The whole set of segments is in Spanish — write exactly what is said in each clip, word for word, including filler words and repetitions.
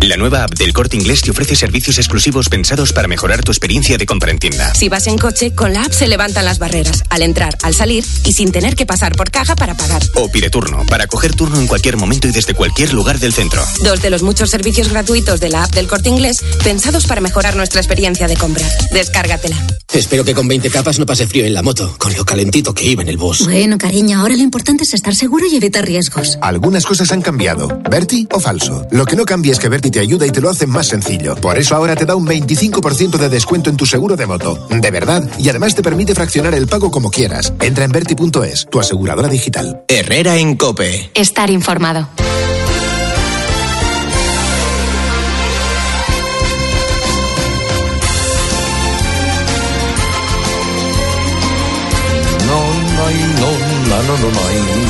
La nueva app del Corte Inglés te ofrece servicios exclusivos pensados para mejorar tu experiencia de compra en tienda. Si vas en coche, con la app se levantan las barreras, al entrar, al salir y sin tener que pasar por caja para pagar. O pide turno, para coger turno en cualquier momento y desde cualquier lugar del centro. Dos de los muchos servicios gratuitos de la app del Corte Inglés, pensados para mejorar nuestra experiencia de compra. Descárgatela. Espero que con veinte capas no pase frío en la moto, con lo calentito que iba en el bus. Bueno, cariño, ahora lo importante es estar seguro y evitar riesgos. Algunas cosas han cambiado. ¿Berti o falso? Lo que no cambia es que Berti te ayuda y te lo hace más sencillo. Por eso ahora te da un veinticinco por ciento de descuento en tu seguro de moto. De verdad. Y además te permite fraccionar el pago como quieras. Entra en berti punto es, tu aseguradora digital. Herrera en COPE. Estar informado. No, no, no, no, no,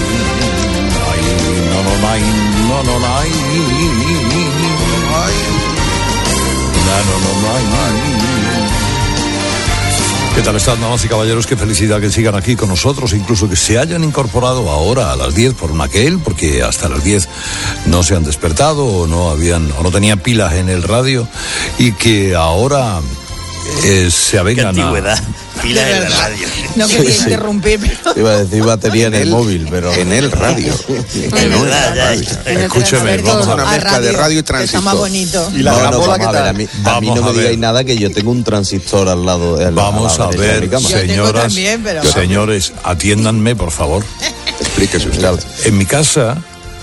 no, no, no, no, ¿qué tal están, damas y caballeros? Qué felicidad que sigan aquí con nosotros, incluso que se hayan incorporado ahora a las diez por un aquel, porque hasta las diez no se han despertado o no habían o no tenían pilas en el radio y que ahora eh, se avengan. Qué antigüedad. A... Pila en la radio. No quería sí, interrumpir, pero... Iba a decir batería en el, el móvil, pero... En el radio. En verdad, ya, ya. Escúcheme, vamos a una mezcla radio, de radio y transistor. Está más bonito. Y la no, no, vamos a ver, a mí, a mí no me digáis nada que yo tengo un transistor al lado de Vamos a, a ver, señoras, también, pero... señores, atiéndanme, por favor. Explíquese usted. En mi casa...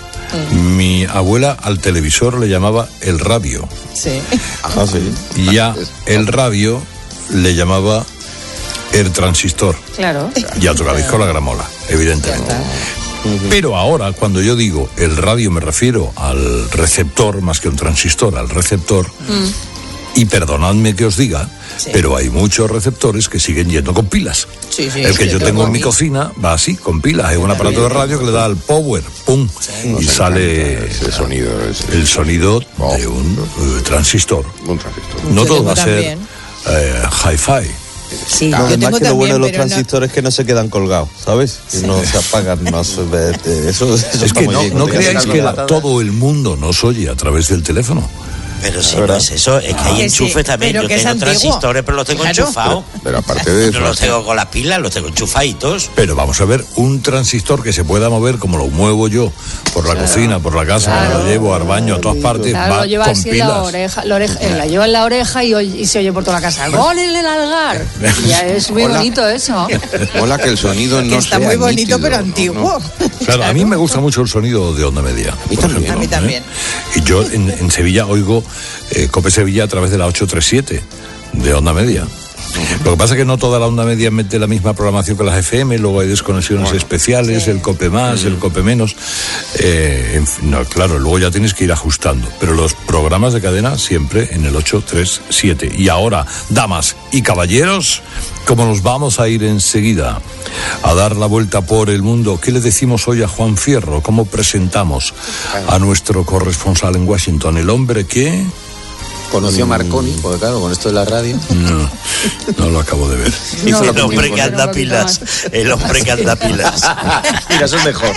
Mi abuela al televisor le llamaba el radio. Sí. Ah, sí. Y ya el radio le llamaba el transistor. Claro. Ya tocabais con la gramola, evidentemente. Pero ahora, cuando yo digo el radio, me refiero al receptor, más que un transistor, al receptor. Mm. Y perdonadme que os diga, sí. pero hay muchos receptores que siguen yendo con pilas. Sí, sí, el que sí, yo tengo en mi cocina va así, con pilas. Es un aparato de radio que le da al power, pum, sí, y sale ese sonido, ese... el sonido oh. de un uh, transistor. Un transistor. No yo todo va a ser eh, hi-fi. Sí, no, además que lo bueno de los transistores no... es que no se quedan colgados, ¿sabes? Sí. No se apagan, no se ve, eso, eso es que no, no creáis que la, todo el mundo nos oye a través del teléfono. Pero si no es eso, es que hay que enchufes sí, también. Yo tengo antiguo. transistores, pero los tengo claro. enchufados. Pero, pero aparte de eso... No los tengo con las pilas, los tengo enchufaditos. Pero vamos a ver, un transistor que se pueda mover como lo muevo yo, por la claro. cocina, por la casa, claro. me lo llevo al baño, a todas partes, claro, va lo lleva con así pilas. En la oreja, la, oreja, la lleva en la oreja y, y se oye por toda la casa. ¡Gol en el Algar! Ya es muy Hola. bonito eso. Hola, que el sonido no está muy bonito, nítido, pero antiguo. ¿no? Claro, a mí me gusta mucho el sonido de onda media. A mí también. Ejemplo, a mí también. ¿eh? Y yo en, en Sevilla oigo eh, COPE Sevilla a través de la ocho treinta y siete de onda media. Lo que pasa es que no toda la onda media mete la misma programación que las F M, luego hay desconexiones bueno, especiales, sí. el COPE más, mm. el COPE menos. Eh, en fin, no, claro, luego ya tienes que ir ajustando. Pero los programas de cadena siempre en el ocho treinta y siete. Y ahora, damas y caballeros, como nos vamos a ir enseguida a dar la vuelta por el mundo, ¿qué le decimos hoy a Juan Fierro? ¿Cómo presentamos a nuestro corresponsal en Washington? El hombre que... Conoció a Marconi, porque claro, con esto de la radio. No, no lo acabo de ver. No, el hombre que anda pilas. El hombre que anda pilas. Mira, eso es mejor.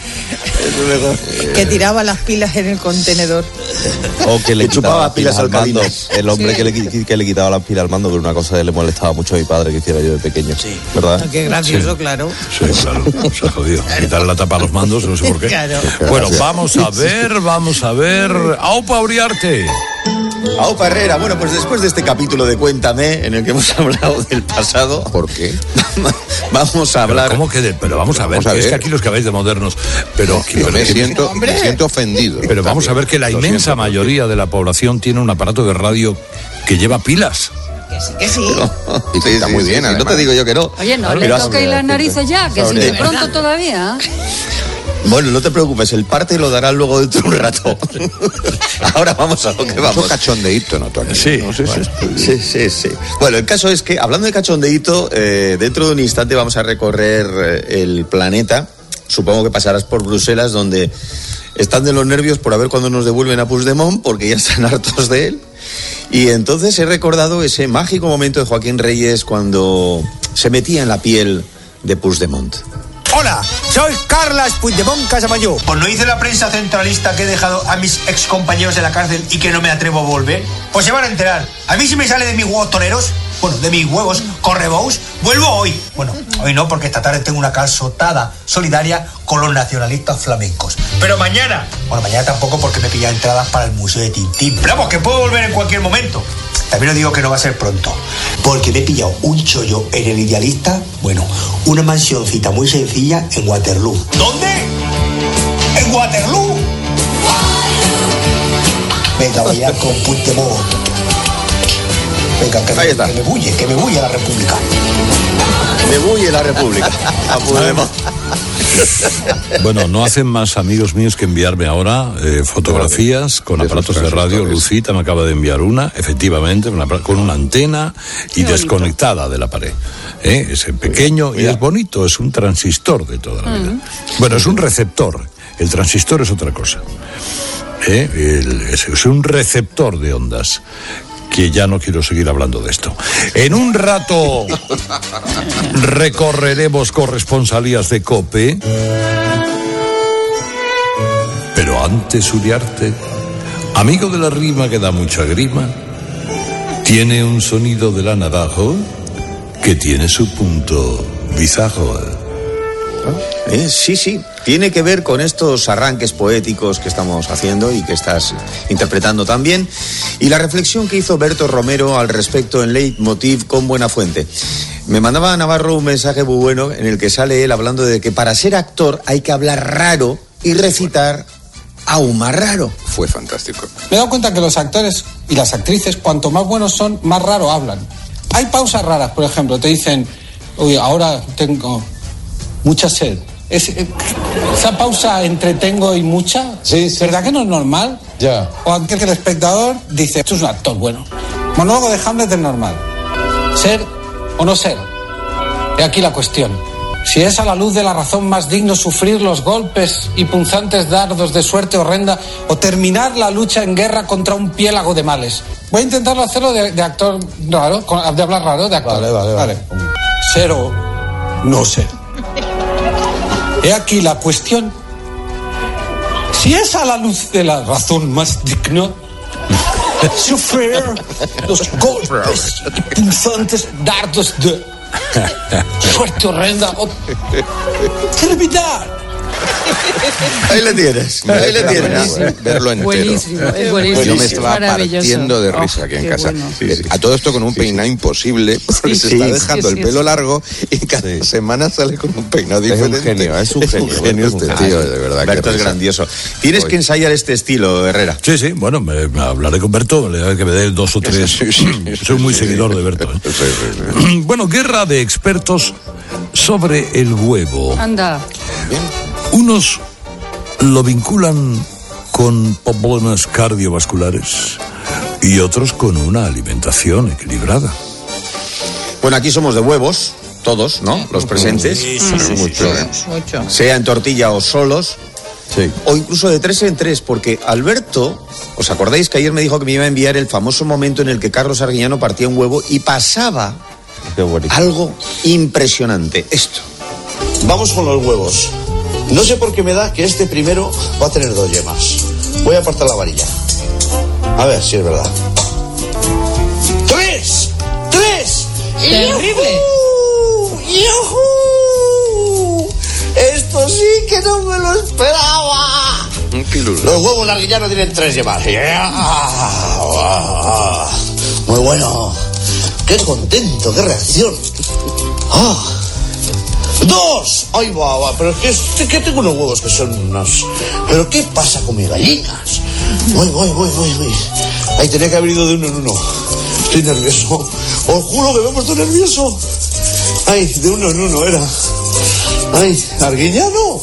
Eso es mejor. Que tiraba las pilas en el contenedor. O que le chupaba pilas al mando. El hombre sí. que, le, que le quitaba las pilas al mando, pero una cosa que le molestaba mucho a mi padre que hiciera yo de pequeño. Sí. ¿Verdad? Qué gracioso, sí. claro. Sí, claro. Se ha jodido. Quitarle la tapa a los mandos, no sé por qué. Claro. Bueno, vamos a ver, vamos a ver. ¡Aupa Uriarte! Aupa Herrera, bueno, pues después de este capítulo de Cuéntame, en el que hemos hablado del pasado... ¿Por qué? Vamos a hablar... Pero ¿cómo que de, pero vamos a ver, vamos a ver. Es que aquí los que habéis de modernos, pero... Yo me siento, me siento ofendido. Pero vamos a ver que la Lo inmensa siento, mayoría de la población tiene un aparato de radio que lleva pilas. Que sí, que sí. No, y sí, está sí, muy bien, sí, no te digo yo que no. Oye, no le toquéis las narices ya, que si de pronto todavía... Bueno, no te preocupes, el parte lo dará luego dentro de un rato. Ahora vamos a lo que vamos. Mucho cachondeíto, ¿no, Tony? Sí, no sé bueno. sí, sí, sí. Bueno, el caso es que, hablando de cachondeíto, eh, dentro de un instante vamos a recorrer eh, el planeta. Supongo que pasarás por Bruselas, donde están de los nervios por a ver cuándo nos devuelven a Puigdemont, porque ya están hartos de él. Y entonces he recordado ese mágico momento de Joaquín Reyes cuando se metía en la piel de Puigdemont. Hola, soy Carles Puigdemont Casamayó. Pues no hice la prensa centralista que he dejado a mis excompañeros en la cárcel y que no me atrevo a volver. Pues se van a enterar. A mí si me sale de mis huevos toreros, bueno, de mis huevos correbous, vuelvo hoy. Bueno, hoy no, porque esta tarde tengo una calzotada solidaria con los nacionalistas flamencos. Pero mañana, bueno, mañana tampoco porque me pilla entradas para el Museo de Tintín. Pero vamos, que puedo volver en cualquier momento. También os digo que no va a ser pronto, porque me he pillado un chollo en El Idealista, bueno, una mansioncita muy sencilla en Waterloo. ¿Dónde? ¿En Waterloo? Venga, voy a con Puigdemont. Venga, que me, que me bulle, que me bulle la República. Me bulle la República. A Puigdemont. Bueno, no hacen más amigos míos que enviarme ahora eh, fotografías con aparatos de radio. Lucita me acaba de enviar una, efectivamente, una, con una antena y desconectada de la pared. ¿Eh? Es pequeño y es bonito, es un transistor de toda la vida. Bueno, es un receptor, el transistor es otra cosa. ¿Eh? El, es, es un receptor de ondas. Que ya no quiero seguir hablando de esto. En un rato recorreremos corresponsalías de COPE. Pero antes, Uriarte, amigo de la rima que da mucha grima, tiene un sonido de la nadajo que tiene su punto bizarro. Eh, sí, sí, tiene que ver con estos arranques poéticos que estamos haciendo y que estás interpretando también, y la reflexión que hizo Berto Romero al respecto en Leitmotiv con Buenafuente. Me mandaba a Navarro un mensaje muy bueno en el que sale él hablando de que para ser actor hay que hablar raro y recitar aún más raro. Fue fantástico. Me he dado cuenta que los actores y las actrices, cuanto más buenos son, más raro hablan. Hay pausas raras, por ejemplo, te dicen, uy, ahora tengo mucha sed. Es, esa pausa entre tengo y mucha, sí, sí, ¿verdad que no es normal? Ya. O aquel que el espectador dice, esto es un actor bueno. Monólogo de Hamlet es normal. Ser o no ser. He aquí la cuestión. Si es a la luz de la razón más digno sufrir los golpes y punzantes dardos de suerte horrenda o terminar la lucha en guerra contra un piélago de males. Voy a intentarlo hacerlo de, de actor raro, de hablar raro, de actor. Vale, vale, vale. vale. Ser o no ser. He aquí la cuestión. Si es a la luz de la razón más digna sufrir los golpes y punzantes dardos de suerte horrenda o terminar. Ahí le tienes, ahí le tienes. Verlo entero. Buenísimo, es buenísimo. Yo me estaba partiendo de risa oh, aquí en casa. Bueno. Sí, sí, a todo esto con un sí, peinado sí. imposible, porque sí, se está sí, dejando sí, el pelo sí. largo y cada sí. semana sale con un peinado diferente. Es un genio, es un genio. Es un genio este tío, de verdad. Berto es grandioso. Tienes Hoy. que ensayar este estilo, Herrera. Sí, sí, bueno, me, me hablaré con Berto, le daré que me dé dos o tres. Sí, sí, sí, Soy muy sí, seguidor sí. de Berto. ¿eh? Sí, sí, sí. Bueno, guerra de expertos sobre el huevo. Anda. Bien. Unos lo vinculan con problemas cardiovasculares y otros con una alimentación equilibrada. Bueno, aquí somos de huevos, todos, ¿no? Los presentes. Sí, sí, sí, mucho, sí, sí. mucho. Sea en tortilla o solos. Sí. O incluso de tres en tres, porque Alberto, ¿os acordáis que ayer me dijo que me iba a enviar el famoso momento en el que Carlos Arguiñano partía un huevo y pasaba algo impresionante? Esto. Vamos con los huevos. No sé por qué me da que este primero va a tener dos yemas. Voy a apartar la varilla. A ver si es verdad. ¡Tres! ¡Tres! ¡Terrible! ¡Yujú! ¡Esto sí que no me lo esperaba! Los huevos Arguiñano tienen tres yemas. Muy bueno. ¡Qué contento! ¡Qué reacción! ¡Ah! ¡Dos! ¡Ay, va, va! Pero es que, que tengo unos huevos que son unos... ¿Pero qué pasa con mis gallinas? Voy, voy, voy, voy, voy. Ahí tenía que haber ido de uno en uno. Estoy nervioso. Os juro que me he puesto nervioso. Ay, de uno en uno era. Ay, Arguiñano.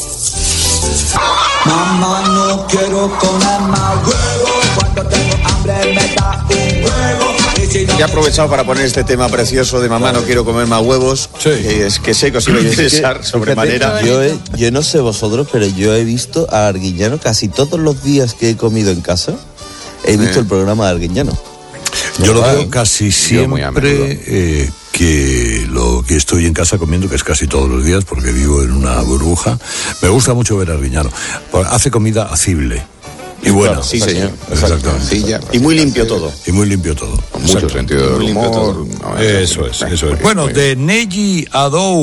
Mamá, no quiero comer más huevo. Cuando tengo hambre me da un huevo. He aprovechado para poner este tema precioso de mamá, no quiero comer más huevos. Sí. Que es que sé que os iba a interesar sobremanera. Yo, he, yo no sé vosotros, pero yo he visto a Arguiñano casi todos los días que he comido en casa. He visto eh. el programa de Arguiñano. Yo lo veo casi siempre eh, que lo que estoy en casa comiendo, que es casi todos los días, porque vivo en una burbuja. Me gusta mucho ver a Arguiñano. Hace comida acible. Y bueno, claro, sí, señor. Exactamente. Sí, ya, y muy limpio todo. Y muy limpio todo. Con mucho Exacto. sentido del humor. No, eso es, eso es. Bueno, de Neji Adou.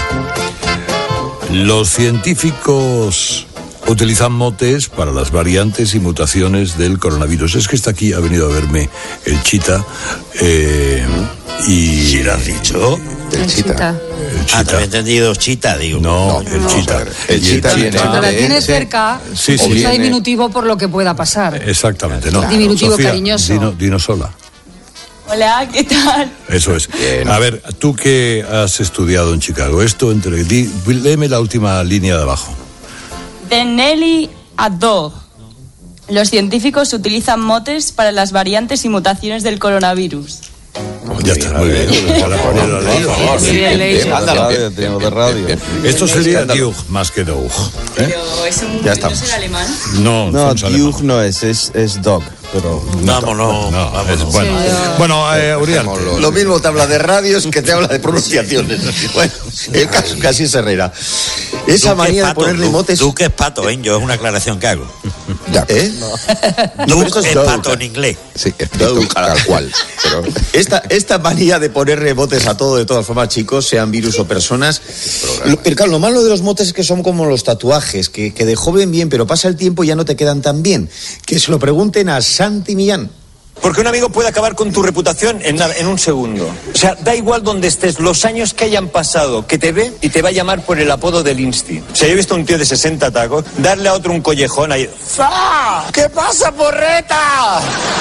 Los científicos utilizan motes para las variantes y mutaciones del coronavirus. Es que está aquí, ha venido a verme el Chita. Eh, y ¿Sí lo has dicho? El Chita. El Chita. Ah, te había entendido Chita, digo. No, no el no. Chita. El Chita viene. Cuando la tienes cerca, Sí, sí. usa Viene- diminutivo por lo que pueda pasar. Exactamente, no. Diminutivo Sofía, cariñoso. Dino, dino sola. Hola, ¿qué tal? Eso es. A ver, tú que has estudiado en Chicago, esto entre... Di, léeme la última línea de abajo. De Nelly Adou. Los científicos utilizan motes para las variantes y mutaciones del coronavirus. Ya está, muy bien. Bien leído. Radio, tenemos de radio. Esto sería Diug más que Doug. ¿eh? Pero es un Ya ¿no estamos. será alemán? No, No, somos alemanes. Duke no es, es, es Dog, pero... Vámonos, No, vámonos. es bueno. Bueno, eh, Uriarte. Lo mismo te habla de radios que te habla de pronunciaciones. Bueno, el caso casi es Herrera. Esa Duque manía es de pato, ponerle Du- motes... Duque es pato, ¿eh? Yo es una aclaración que hago. Ya. ¿Eh? Duque esto es es Doug. pato en inglés. Sí, es Tito, tal cual. Pero Esta, esta manía de ponerle motes a todo, de todas formas, chicos, sean virus o personas. Lo, pero claro, lo malo de los motes es que son como los tatuajes, que, que de joven bien, pero pasa el tiempo y ya no te quedan tan bien. Que se lo pregunten a Santi Millán. Porque un amigo puede acabar con tu reputación en nada, en un segundo. O sea, da igual donde estés, los años que hayan pasado, que te ve y te va a llamar por el apodo del Insti. O sea, yo he visto a un tío de sesenta tacos darle a otro un collejón ahí. ¡Fa! ¿Qué pasa, porreta?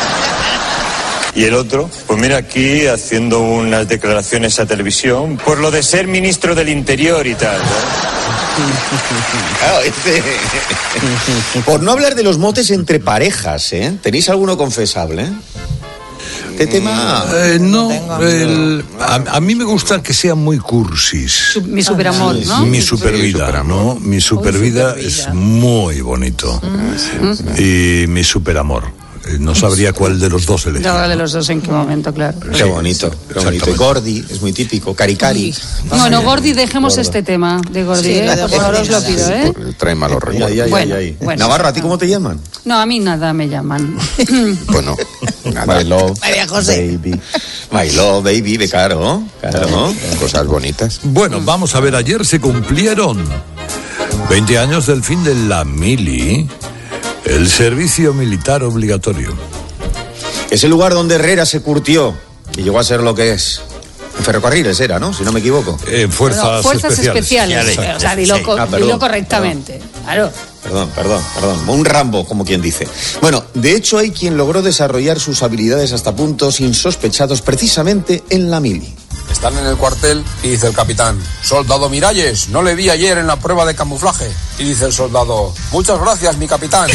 Y el otro, pues mira aquí haciendo unas declaraciones a televisión por lo de ser ministro del Interior y tal, ¿no? Claro, este- Por no hablar de los motes entre parejas, ¿eh? ¿Tenéis alguno confesable? ¿eh? ¿Qué tema? Eh, no, el- a, a mí me gusta que sean muy cursis. Su- mi superamor, ¿no? Mi supervida, ¿no? Mi supervida es muy bonito. Y mi superamor. Eh, No sabría cuál de los dos elegir. No, de los dos en qué momento, claro. Qué bonito, qué bonito. Y Gordi, es muy típico. Caricari. Bueno, Gordi, dejemos Gordo. este tema de Gordi, Sí, ¿eh? la de Por favor, Gordi os lo nada. pido, ¿eh? trae malos Ay, recuerdos. ay, ay, Bueno, ay. bueno. Navarro, ¿a ti cómo te llaman? No, a mí nada me llaman. Bueno, My love, baby. My love, baby, de caro, claro. Cosas bonitas. Bueno, vamos a ver, ayer se cumplieron veinte años del fin de la mili, el servicio militar obligatorio. Es el lugar donde Herrera se curtió y llegó a ser lo que es. En ferrocarriles era, ¿no? Si no me equivoco. Eh, fuerzas, No, fuerzas especiales. especiales. O sea, dilo, Sí. co- Ah, perdón, dilo correctamente. Claro. Perdón, perdón, perdón. Un Rambo, como quien dice. Bueno, de hecho hay quien logró desarrollar sus habilidades hasta puntos insospechados precisamente en la mili. Están en el cuartel y dice el capitán: soldado Miralles, no le vi ayer en la prueba de camuflaje. Y dice el soldado: muchas gracias, mi capitán.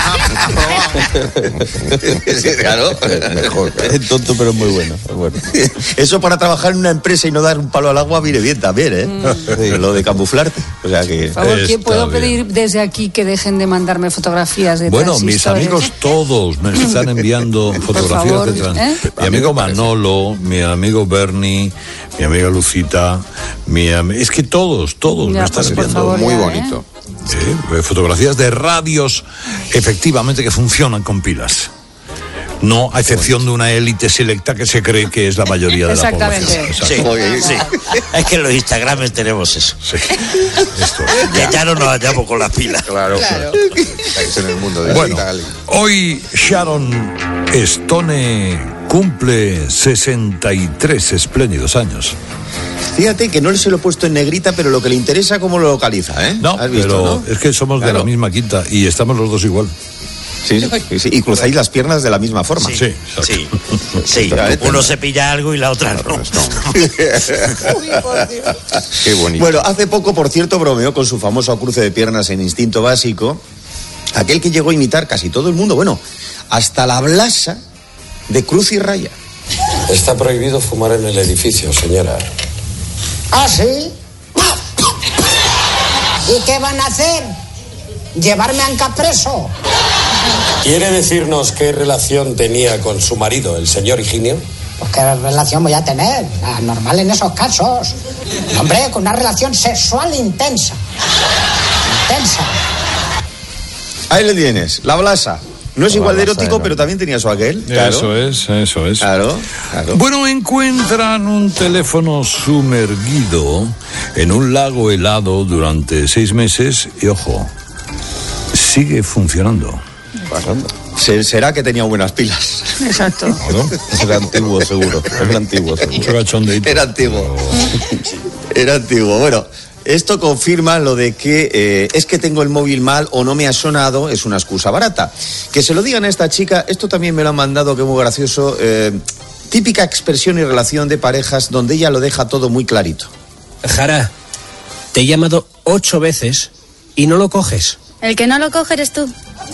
Claro. Mejor. Es tonto, pero es muy bueno. es bueno. Eso para trabajar en una empresa y no dar un palo al agua viene bien también, ¿eh? Sí. Lo de camuflarte. O sea que... Por favor, ¿quién Está puedo bien. pedir desde aquí que dejen de mandarme fotografías de Bueno, mis transistores? amigos todos me están enviando fotografías favor, de trans... ¿eh? Mi amigo Manolo, mi amigo Bernie, mi amiga Lucita, mi am- es que todos, todos Ya, me están pues, por enviando. favor, Muy ya, bonito. Sí, eh, fotografías de radios efectivamente que funcionan con pilas. No a excepción de una élite selecta que se cree que es la mayoría de la Exactamente. población. Sí, Exacto. sí. Es que en los Instagrames tenemos eso. Sí. Esto. Ya, ya no nos hallamos con las pilas. Claro, claro. Estáis en el mundo de Bueno, digital. hoy Sharon Stone cumple sesenta y tres espléndidos años. Fíjate que no se lo he puesto en negrita, pero lo que le interesa cómo lo localiza, ¿eh? No, ¿Has visto, pero no? es que somos Claro. de la misma quinta y estamos los dos igual. Sí, sí, sí, y cruzáis las piernas de la misma forma. Sí, exacto. Sí, sí. Uno se pilla algo y la otra no. Qué bonito. Bueno, hace poco, por cierto, bromeó con su famoso cruce de piernas en Instinto Básico, aquel que llegó a imitar casi todo el mundo, bueno, hasta la blasa de Cruz y Raya. Está prohibido fumar en el edificio, señora. ¿Ah, sí? ¿Y qué van a hacer? ¿Llevarme a Anca preso? ¿Quiere decirnos qué relación tenía con su marido, el señor Higinio? Pues qué relación voy a tener, la normal en esos casos. Hombre, con una relación sexual intensa. Intensa. Ahí le tienes, la blasa. No es La igual de blasa, erótico, ¿no? pero también tenía su aquel. Claro. Eso es, eso es. Claro, claro. Bueno, encuentran un teléfono sumergido en un lago helado durante seis meses y, ojo, sigue funcionando. Se- Será que tenía buenas pilas. Exacto. Era antiguo, seguro. Era antiguo, Mucho seguro. cachondeito. Era antiguo. Era antiguo. Bueno, esto confirma lo de que eh, es que tengo el móvil mal o no me ha sonado, es una excusa barata. Que se lo digan a esta chica, esto también me lo han mandado, que es muy gracioso. Eh, típica expresión y relación de parejas donde ella lo deja todo muy clarito. Jara, te he llamado ocho veces y no lo coges. El que no lo coge eres tú.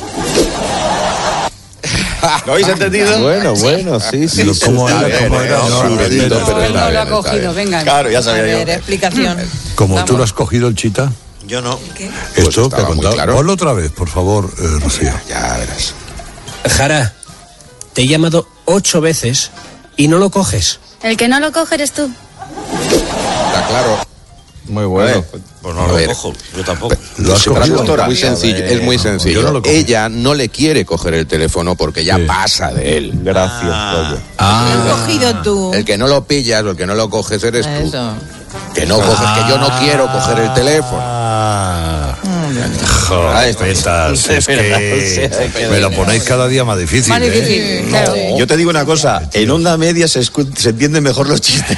¿Lo habéis entendido? Bueno, bueno, sí, sí. Pero ¿cómo Está era? bien, ¿Cómo ¿eh? era? No, No, rapidito, no, pero Él está no lo bien, ha está cogido, bien. venga. Claro, ya A sabía ver, yo. explicación. Como Vamos. tú lo has cogido, el chita. Yo no. Esto Pues que ha estaba muy contado. claro. Ponlo otra vez, por favor, eh, Rocío. Ya verás. Jara, te he llamado ocho veces y no lo coges. El que no lo coge eres tú. Está claro. Muy bueno. Pues no A lo ver. cojo, yo tampoco. ¿Lo has Sí, cogido? doctora, muy sencillo, es muy sencillo. Yo no lo cogí. Ella no le quiere coger el teléfono porque ya Sí. pasa de él. Gracias, Pollo. Ah, Has cogido tú. El que no lo pillas o el que no lo coges eres tú. Eso. Que no coges, que yo no quiero coger el teléfono. Ah, Ahí está. jopetas, es que me lo ponéis cada día más difícil. Más ¿eh? difícil, claro. Yo te digo una cosa, en onda media se, escu- se entienden mejor los chistes.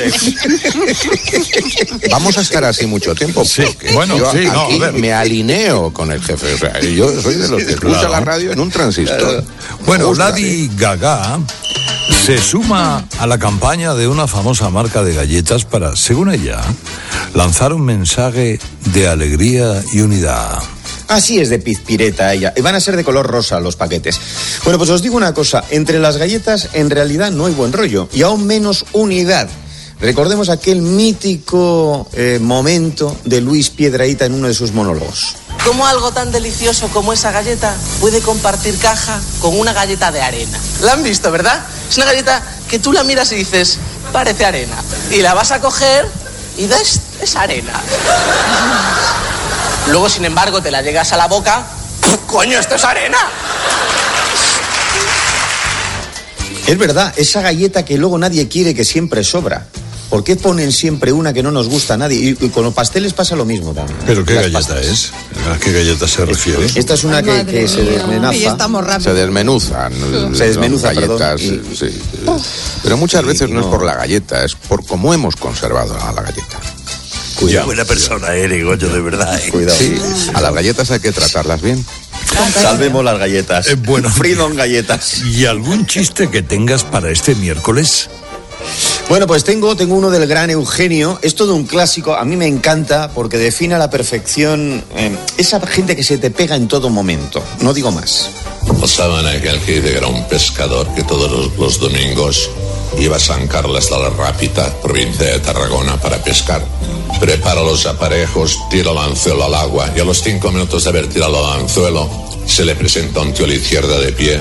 Vamos a estar así mucho tiempo. Sí, porque bueno, yo sí, no, aquí a ver. me alineo con el jefe. O sea, yo soy de los que escucha Claro. la radio en un transistor. Bueno, Ostras, Lady Gaga se suma a la campaña de una famosa marca de galletas para, según ella, lanzar un mensaje de alegría y unidad. Así es de pizpireta ella. Y van a ser de color rosa los paquetes. Bueno, pues os digo una cosa. Entre las galletas en realidad no hay buen rollo. Y aún menos unidad. Recordemos aquel mítico eh, momento de Luis Piedrahita en uno de sus monólogos. ¿Cómo algo tan delicioso como esa galleta puede compartir caja con una galleta de arena? ¿La han visto, verdad? Es una galleta que tú la miras y dices, parece arena. Y la vas a coger y das, es arena. Luego, sin embargo, te la llegas a la boca, ¡coño, esto es arena! Es verdad, esa galleta que luego nadie quiere, que siempre sobra. ¿Por qué ponen siempre una que no nos gusta a nadie? Y, y con los pasteles pasa lo mismo también. ¿Pero qué Las galleta pastas. es? ¿A qué galleta se refiere? Esta es una Ay, que, madre que se mía. desmenaza. Y ya estamos Se rápido. desmenuzan. Se desmenuza, las galletas. perdón, y- sí. Pero muchas Sí, veces no, no. es por la galleta, es por cómo hemos conservado a la galleta. Qué buena persona eres, coño, de verdad. ¿eh? Cuidado. Sí, a las galletas hay que tratarlas bien. Salvemos las galletas. Eh, bueno. Freedom galletas. ¿Y algún chiste que tengas para este miércoles? Bueno, pues tengo, tengo uno del gran Eugenio. Es todo un clásico. A mí me encanta porque define a la perfección eh, esa gente que se te pega en todo momento. No digo más. Pasaban aquel que dice que era un pescador que todos los, los domingos iba a San Carles de la Rápita, provincia de Tarragona, para pescar. Prepara los aparejos, tira el anzuelo al agua y a los cinco minutos de haber tirado el anzuelo se le presenta un tío a la izquierda de pie.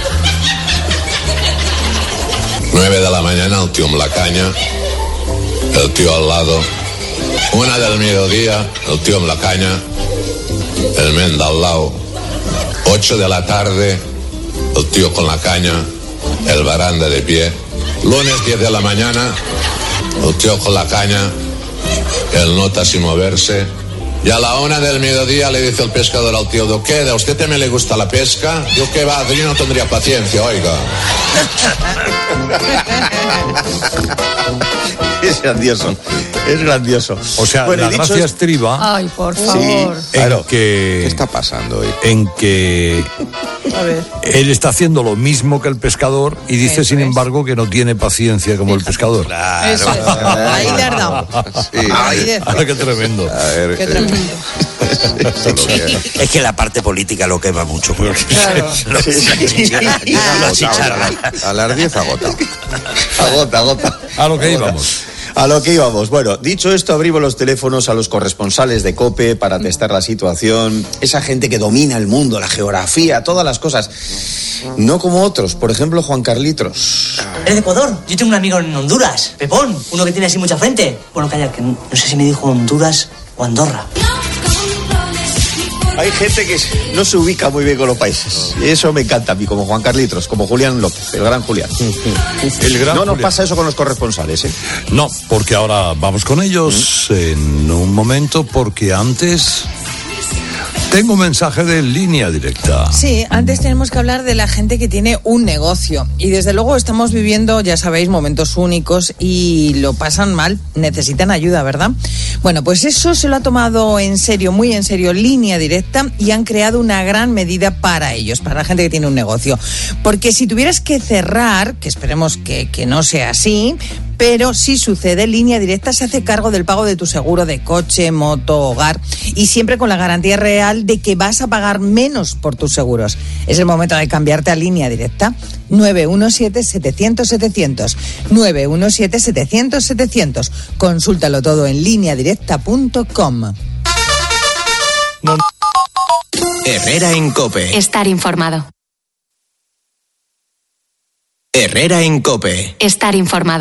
Nueve de la mañana, el tío en la caña, el tío al lado. Una del mediodía, el tío en la caña, el menda al lado. Ocho de la tarde, el tío con la caña, el baranda de pie. Lunes diez de la mañana, el tío con la caña, el nota sin moverse. Y a la una del mediodía le dice el pescador al tío, ¿qué? ¿A usted también le gusta la pesca? Yo qué va, yo no tendría paciencia, oiga. Es grandioso. Es grandioso. O sea, Bueno, la y dicho gracia es- estriba Ay, por Sí, favor. claro. en que... ¿Qué está pasando hoy? En que A ver. él está haciendo lo mismo que el pescador y dice, Eso sin es. embargo, que no tiene paciencia como el pescador. Eso es. Ahí le has dado. Sí. Ahí de- Ah, qué tremendo. A ver, Qué eh, tremendo. esto lo que- Es que la parte política lo quema mucho. Porque Claro. lo achicharra, lo achicharra. A las diez agota. Agota, agota. A lo que íbamos. A lo que íbamos. Bueno, dicho esto, abrimos los teléfonos a los corresponsales de COPE para testar la situación. Esa gente que domina el mundo, la geografía, todas las cosas. No como otros. Por ejemplo, Juan Carlitos. ¿Eres de Ecuador? Yo tengo un amigo en Honduras, Pepón, uno que tiene así mucha frente. Bueno, calla, que no, no sé si me dijo Honduras o Andorra. Hay gente que no se ubica muy bien con los países. Y eso me encanta a mí, como Juan Carlitos, como Julián López, el gran Julián. El gran no nos Julián. pasa eso con los corresponsales, ¿eh? No, porque ahora vamos con ellos en un momento, porque antes tengo un mensaje de línea directa. Sí, antes tenemos que hablar de la gente que tiene un negocio. Y desde luego estamos viviendo, ya sabéis, momentos únicos y lo pasan mal, necesitan ayuda, ¿verdad? Bueno, pues eso se lo ha tomado en serio, muy en serio, Línea Directa, y han creado una gran medida para ellos, para la gente que tiene un negocio. Porque si tuvieras que cerrar, que esperemos que, que no sea así, pero si sucede, Línea Directa se hace cargo del pago de tu seguro de coche, moto, hogar, y siempre con la garantía real de que vas a pagar menos por tus seguros. Es el momento de cambiarte a Línea Directa. nueve uno siete, setecientos, setecientos. nueve uno siete, setecientos, setecientos. Consúltalo todo en línea directa punto com. Herrera en COPE. Estar informado. Herrera en COPE. Estar informado.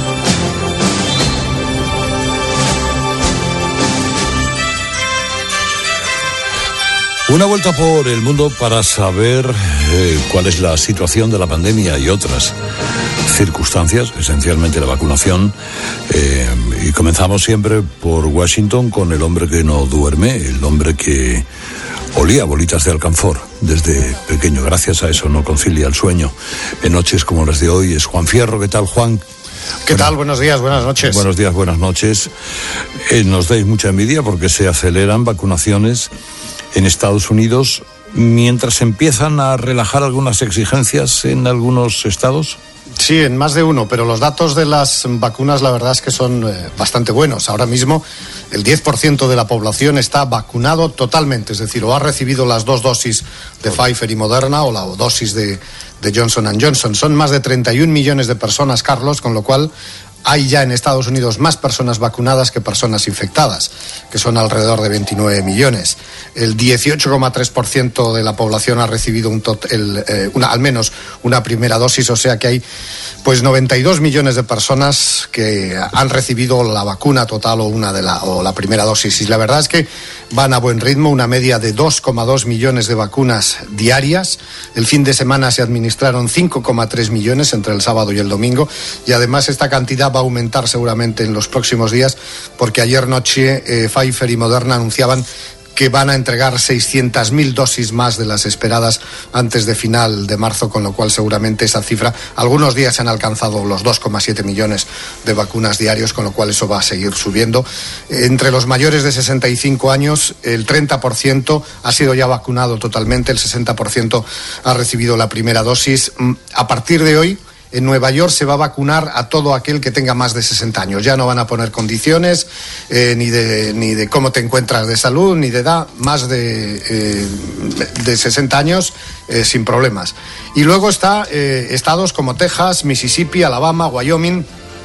Una vuelta por el mundo para saber eh, cuál es la situación de la pandemia y otras circunstancias, esencialmente la vacunación. Eh, y comenzamos siempre por Washington con el hombre que no duerme, el hombre que olía bolitas de alcanfor desde pequeño. Gracias a eso no concilia el sueño en noches como las de hoy. Es Juan Fierro. ¿Qué tal, Juan? ¿Qué bueno, tal? Buenos días, buenas noches. Buenos días, buenas noches. Eh, nos dais mucha envidia porque se aceleran vacunaciones en Estados Unidos mientras empiezan a relajar algunas exigencias en algunos estados. Sí, en más de uno, pero los datos de las vacunas la verdad es que son eh, bastante buenos. Ahora mismo el diez por ciento de la población está vacunado totalmente, es decir, o ha recibido las dos dosis de Pfizer y Moderna o la dosis de, de Johnson and Johnson. Son más de treinta y un millones de personas, Carlos, con lo cual hay ya en Estados Unidos más personas vacunadas que personas infectadas, que son alrededor de veintinueve millones. El dieciocho coma tres por ciento de la población ha recibido un tot, el, eh, una, al menos una primera dosis, o sea que hay pues noventa y dos millones de personas que han recibido la vacuna total o una de la o la primera dosis. Y la verdad es que van a buen ritmo, una media de dos coma dos millones de vacunas diarias. El fin de semana se administraron cinco coma tres millones entre el sábado y el domingo, y además esta cantidad va a aumentar seguramente en los próximos días, porque ayer noche eh, Pfizer y Moderna anunciaban que van a entregar seiscientas mil dosis más de las esperadas antes de final de marzo, con lo cual seguramente esa cifra, algunos días han alcanzado los dos coma siete millones de vacunas diarios, con lo cual eso va a seguir subiendo. Entre los mayores de sesenta y cinco años, el treinta por ciento ha sido ya vacunado totalmente, el sesenta por ciento ha recibido la primera dosis. A partir de hoy, en Nueva York se va a vacunar a todo aquel que tenga más de sesenta años. Ya no van a poner condiciones eh, ni de ni de cómo te encuentras de salud, ni de edad. Más de, eh, de sesenta años eh, sin problemas. Y luego está eh, estados como Texas, Mississippi, Alabama, Wyoming,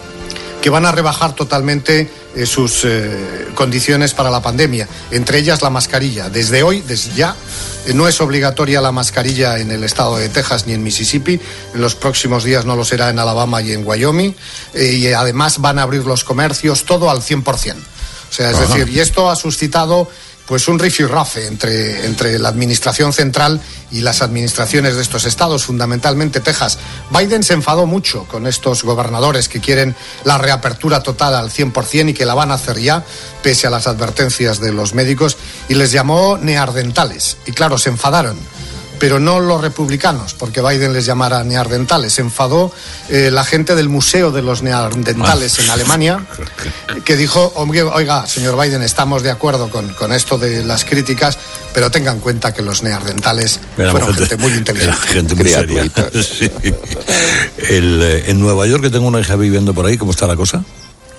que van a rebajar totalmente eh, sus eh, condiciones para la pandemia, entre ellas la mascarilla. Desde hoy, desde ya, eh, no es obligatoria la mascarilla en el estado de Texas ni en Mississippi. En los próximos días no lo será en Alabama y en Wyoming. Eh, y además van a abrir los comercios, todo al cien por ciento. O sea, es Ajá. decir, y esto ha suscitado pues un rifirrafe entre, entre la administración central y las administraciones de estos estados, fundamentalmente Texas. Biden se enfadó mucho con estos gobernadores que quieren la reapertura total al cien por ciento y que la van a hacer ya, pese a las advertencias de los médicos, y les llamó neardentales. Y claro, se enfadaron. Pero no los republicanos, porque Biden les llamara neardentales. Se enfadó eh, la gente del Museo de los Neardentales en Alemania, que dijo, oiga, señor Biden, estamos de acuerdo con, con esto de las críticas, pero tengan en cuenta que los neardentales era fueron gente, gente muy inteligente. Gente muy seria. Sí. El, en Nueva York, que tengo una hija viviendo por ahí, ¿cómo está la cosa?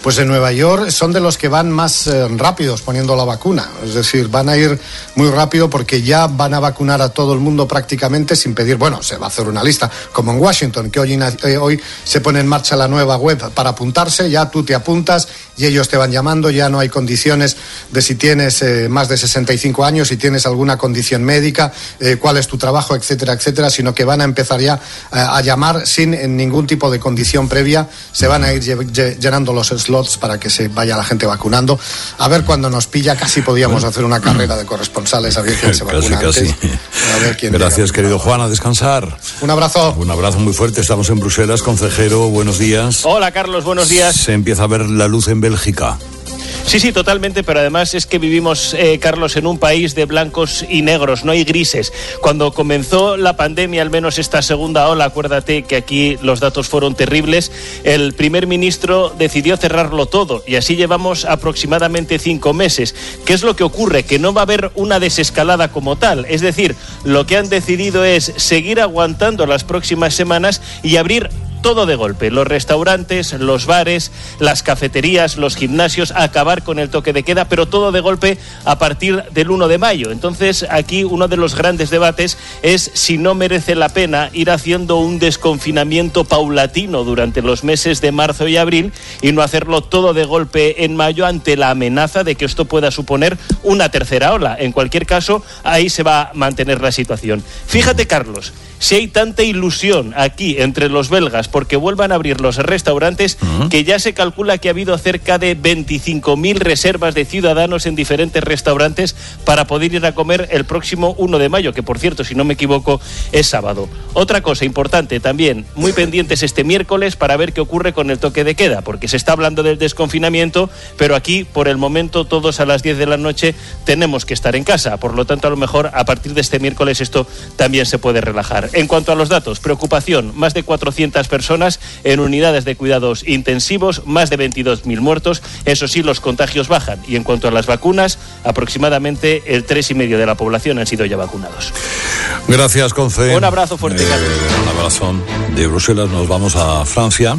Pues en Nueva York son de los que van más eh, rápidos poniendo la vacuna. Es decir, van a ir muy rápido porque ya van a vacunar a todo el mundo prácticamente sin pedir, bueno, se va a hacer una lista, como en Washington, que hoy, eh, hoy se pone en marcha la nueva web para apuntarse, ya tú te apuntas y ellos te van llamando, ya no hay condiciones de si tienes eh, más de sesenta y cinco años, si tienes alguna condición médica, eh, cuál es tu trabajo, etcétera, etcétera, sino que van a empezar ya eh, a llamar sin en ningún tipo de condición previa, se van a ir lle- llenando los slots para que se vaya la gente vacunando. A ver cuando nos pilla, casi podíamos bueno. hacer una carrera de corresponsales a ver quién se vacuna casi, antes. Casi. A ver quién Gracias, querido Juan, a descansar. Un abrazo. Un abrazo muy fuerte. Estamos en Bruselas, consejero, buenos días. Hola, Carlos, buenos días. Se empieza a ver la luz en Bélgica. Sí, sí, totalmente, pero además es que vivimos, eh, Carlos, en un país de blancos y negros, no hay grises. Cuando comenzó la pandemia, al menos esta segunda ola, acuérdate que aquí los datos fueron terribles, el primer ministro decidió cerrarlo todo y así llevamos aproximadamente cinco meses. ¿Qué es lo que ocurre? Que no va a haber una desescalada como tal, es decir, lo que han decidido es seguir aguantando las próximas semanas y abrir todo de golpe, los restaurantes, los bares, las cafeterías, los gimnasios, acabar con el toque de queda, pero todo de golpe a partir del uno de mayo. Entonces, aquí uno de los grandes debates es si no merece la pena ir haciendo un desconfinamiento paulatino durante los meses de marzo y abril y no hacerlo todo de golpe en mayo ante la amenaza de que esto pueda suponer una tercera ola. En cualquier caso, ahí se va a mantener la situación. Fíjate, Carlos, si hay tanta ilusión aquí entre los belgas porque vuelvan a abrir los restaurantes, uh-huh. que ya se calcula que ha habido cerca de veinticinco mil reservas de ciudadanos en diferentes restaurantes para poder ir a comer el próximo uno de mayo, que por cierto, si no me equivoco, es sábado. Otra cosa importante también, muy pendientes este miércoles para ver qué ocurre con el toque de queda, porque se está hablando del desconfinamiento, pero aquí, por el momento, todos a las diez de la noche tenemos que estar en casa. Por lo tanto, a lo mejor, a partir de este miércoles esto también se puede relajar. En cuanto a los datos, preocupación, más de cuatrocientas personas en unidades de cuidados intensivos, más de veintidós mil muertos, eso sí, los contagios bajan. Y en cuanto a las vacunas, aproximadamente el tres coma cinco de la población han sido ya vacunados. Gracias, Conce. Un abrazo fuerte, eh, Carlos. Un abrazo. De Bruselas nos vamos a Francia.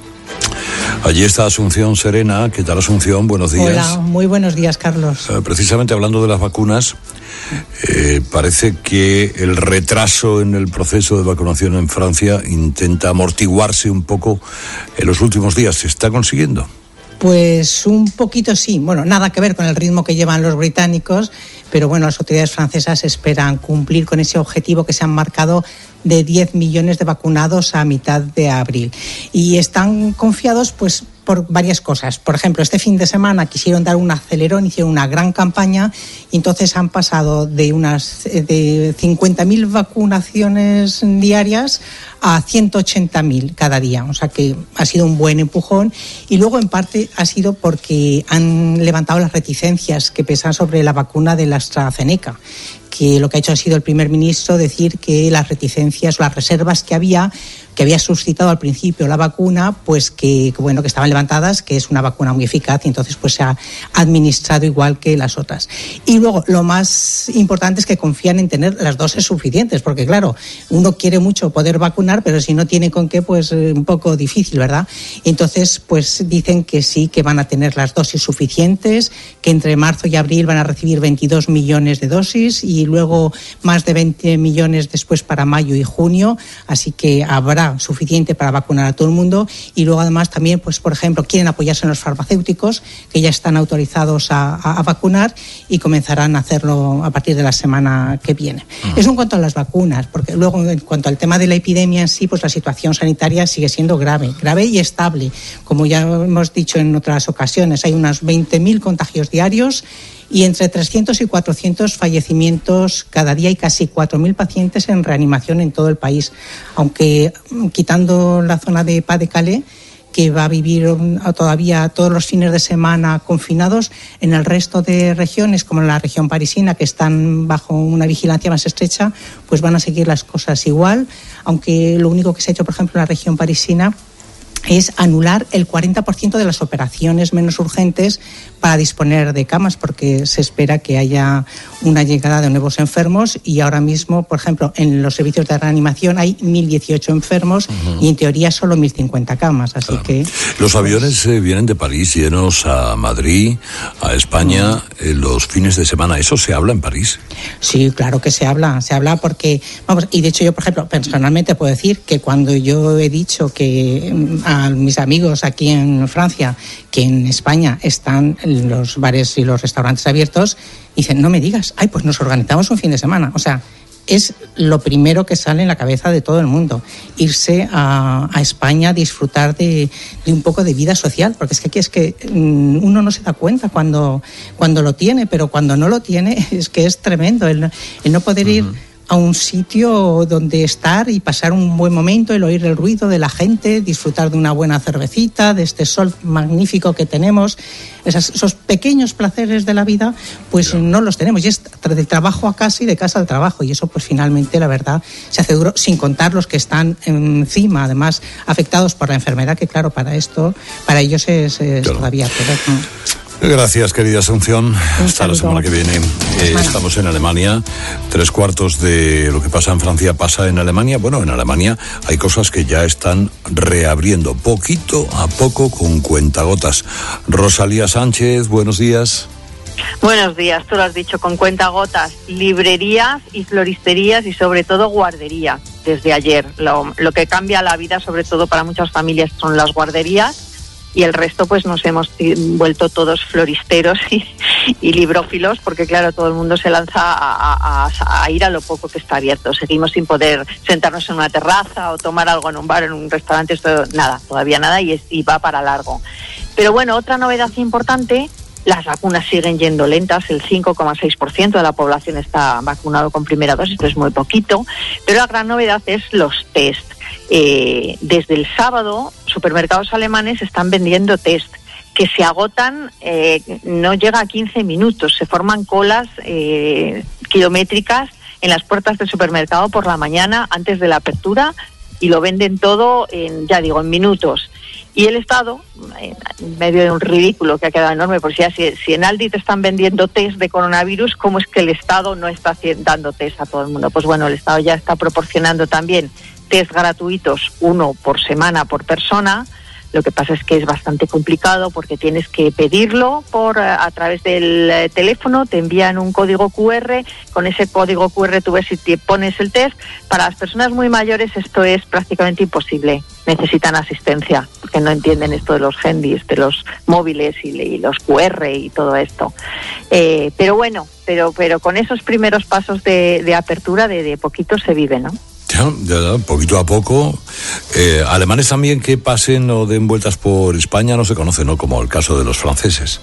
Allí está Asunción Serena. ¿Qué tal, Asunción? Buenos días. Hola, muy buenos días, Carlos. Eh, precisamente hablando de las vacunas, eh, parece que el retraso en el proceso de vacunación en Francia intenta amortiguarse un poco en los últimos días. ¿Se está consiguiendo? Pues un poquito sí. Bueno, nada que ver con el ritmo que llevan los británicos, pero bueno, las autoridades francesas esperan cumplir con ese objetivo que se han marcado de diez millones de vacunados a mitad de abril. Y están confiados, pues, por varias cosas. Por ejemplo, este fin de semana quisieron dar un acelerón, hicieron una gran campaña y entonces han pasado de unas de cincuenta mil vacunaciones diarias a ciento ochenta mil cada día. O sea que ha sido un buen empujón y luego en parte ha sido porque han levantado las reticencias que pesan sobre la vacuna de la AstraZeneca, que lo que ha hecho ha sido el primer ministro decir que las reticencias o las reservas que había que había suscitado al principio la vacuna, pues que, que bueno, que estaban levantadas, que es una vacuna muy eficaz y entonces pues se ha administrado igual que las otras. Y luego lo más importante es que confían en tener las dosis suficientes, porque claro, uno quiere mucho poder vacunar, pero si no tiene con qué, pues un poco difícil, ¿verdad? Entonces pues dicen que sí, que van a tener las dosis suficientes, que entre marzo y abril van a recibir veintidós millones de dosis y luego más de veinte millones después para mayo y junio, así que habrá suficiente para vacunar a todo el mundo. Y luego además también, pues por ejemplo, quieren apoyarse en los farmacéuticos que ya están autorizados a, a, a vacunar y comenzarán a hacerlo a partir de la semana que viene. Uh-huh. Eso en cuanto a las vacunas, porque luego en cuanto al tema de la epidemia en sí, pues la situación sanitaria sigue siendo grave, grave y estable. Como ya hemos dicho en otras ocasiones, hay unos veinte mil contagios diarios y entre trescientos y cuatrocientos fallecimientos cada día y casi cuatro mil pacientes en reanimación en todo el país. Aunque quitando la zona de Pas-de-Calais, que va a vivir todavía todos los fines de semana confinados, en el resto de regiones, como en la región parisina, que están bajo una vigilancia más estrecha, pues van a seguir las cosas igual, aunque lo único que se ha hecho, por ejemplo, en la región parisina es anular el cuarenta por ciento de las operaciones menos urgentes para disponer de camas, porque se espera que haya una llegada de nuevos enfermos y ahora mismo, por ejemplo, en los servicios de reanimación hay mil dieciocho enfermos uh-huh. y en teoría solo mil cincuenta camas, así claro. que... Los aviones eh, vienen de París llenos a Madrid, a España, uh-huh. eh, los fines de semana. ¿Eso se habla en París? Sí, claro que se habla, se habla porque, vamos, y de hecho yo, por ejemplo, personalmente puedo decir que cuando yo he dicho que a mis amigos aquí en Francia que en España están los bares y los restaurantes abiertos, dicen, no me digas, ay, pues nos organizamos un fin de semana. O sea, es lo primero que sale en la cabeza de todo el mundo, irse a, a España, disfrutar de, de un poco de vida social, porque es que aquí es que um, uno no se da cuenta cuando, cuando lo tiene, pero cuando no lo tiene es que es tremendo el, el no poder uh-huh. ir a un sitio donde estar y pasar un buen momento, el oír el ruido de la gente, disfrutar de una buena cervecita, de este sol magnífico que tenemos. Esas, esos pequeños placeres de la vida, pues yeah. no los tenemos. Y es de trabajo a casa y de casa al trabajo. Y eso, pues finalmente, la verdad, se hace duro, sin contar los que están encima, además, afectados por la enfermedad, que claro, para esto, para ellos es, es claro. todavía peor. Gracias, querida Asunción. Hasta la semana que viene. Eh, estamos en Alemania. Tres cuartos de lo que pasa en Francia pasa en Alemania. Bueno, en Alemania hay cosas que ya están reabriendo poquito a poco con cuentagotas. Rosalía Sánchez, buenos días. Buenos días, tú lo has dicho, con cuentagotas, librerías y floristerías y sobre todo guarderías desde ayer. Lo, lo que cambia la vida, sobre todo para muchas familias, son las guarderías. Y el resto pues nos hemos vuelto todos floristeros y, y librófilos, porque claro, todo el mundo se lanza a, a, a ir a lo poco que está abierto. Seguimos sin poder sentarnos en una terraza o tomar algo en un bar, en un restaurante, esto nada, todavía nada, y, es, y va para largo. Pero bueno, otra novedad importante, las vacunas siguen yendo lentas, el cinco coma seis por ciento de la población está vacunado con primera dosis, esto es muy poquito, pero la gran novedad es los test. Eh, desde el sábado, supermercados alemanes están vendiendo test que se agotan, eh, no llega a quince minutos, se forman colas eh, kilométricas en las puertas del supermercado por la mañana antes de la apertura y lo venden todo en, ya digo, en minutos. Y el Estado, en medio de un ridículo que ha quedado enorme, por si, si, si en Aldi te están vendiendo test de coronavirus, ¿cómo es que el Estado no está dando test a todo el mundo? Pues bueno, el Estado ya está proporcionando también test gratuitos, uno por semana por persona. Lo que pasa es que es bastante complicado porque tienes que pedirlo por a través del teléfono, te envían un código cu erre, con ese código cu erre tú ves si te pones el test. Para las personas muy mayores esto es prácticamente imposible, necesitan asistencia porque no entienden esto de los gendis, de los móviles y, y los cu erre y todo esto. Eh, pero bueno, pero pero con esos primeros pasos de, de apertura de, de poquito se vive, ¿no? Ya, ya, poquito a poco. Eh, alemanes también que pasen o den vueltas por España no se conoce, ¿no? Como el caso de los franceses.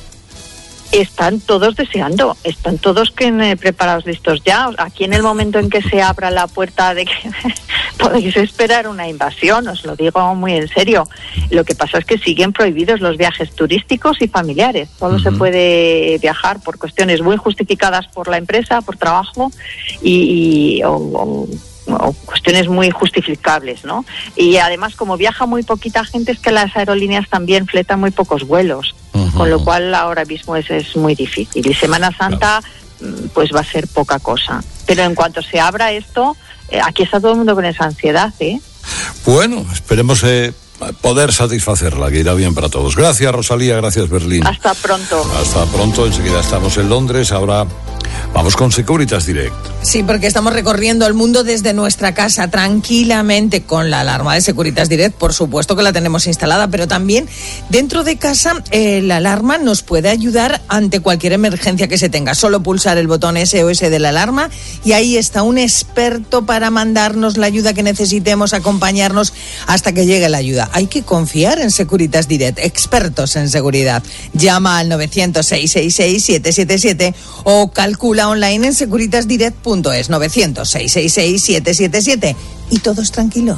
Están todos deseando, están todos que, eh, preparados, listos ya. Aquí en el momento en que se abra la puerta de que podéis esperar una invasión, os lo digo muy en serio. Lo que pasa es que siguen prohibidos los viajes turísticos y familiares. Solo uh-huh. se puede viajar por cuestiones muy justificadas por la empresa, por trabajo y, y o, o, o cuestiones muy justificables, ¿no? Y además, como viaja muy poquita gente, es que las aerolíneas también fletan muy pocos vuelos, uh-huh. con lo cual ahora mismo es, es muy difícil. Y Semana Santa, claro. pues va a ser poca cosa. Pero en cuanto se abra esto, eh, aquí está todo el mundo con esa ansiedad, ¿eh? Bueno, esperemos eh, poder satisfacerla, que irá bien para todos. Gracias, Rosalía, gracias, Berlín. Hasta pronto. Hasta pronto, enseguida estamos en Londres, ahora vamos con Securitas Direct. Sí, porque estamos recorriendo el mundo desde nuestra casa tranquilamente con la alarma de Securitas Direct, por supuesto que la tenemos instalada, pero también dentro de casa eh, la alarma nos puede ayudar ante cualquier emergencia que se tenga. Solo pulsar el botón ese o ese de la alarma y ahí está un experto para mandarnos la ayuda que necesitemos, acompañarnos hasta que llegue la ayuda. Hay que confiar en Securitas Direct, expertos en seguridad. Llama al novecientos, seiscientos sesenta y seis, setecientos setenta y siete o calcula online en securitas direct punto es. Novecientos, seiscientos sesenta y seis, setecientos setenta y siete y todos tranquilos.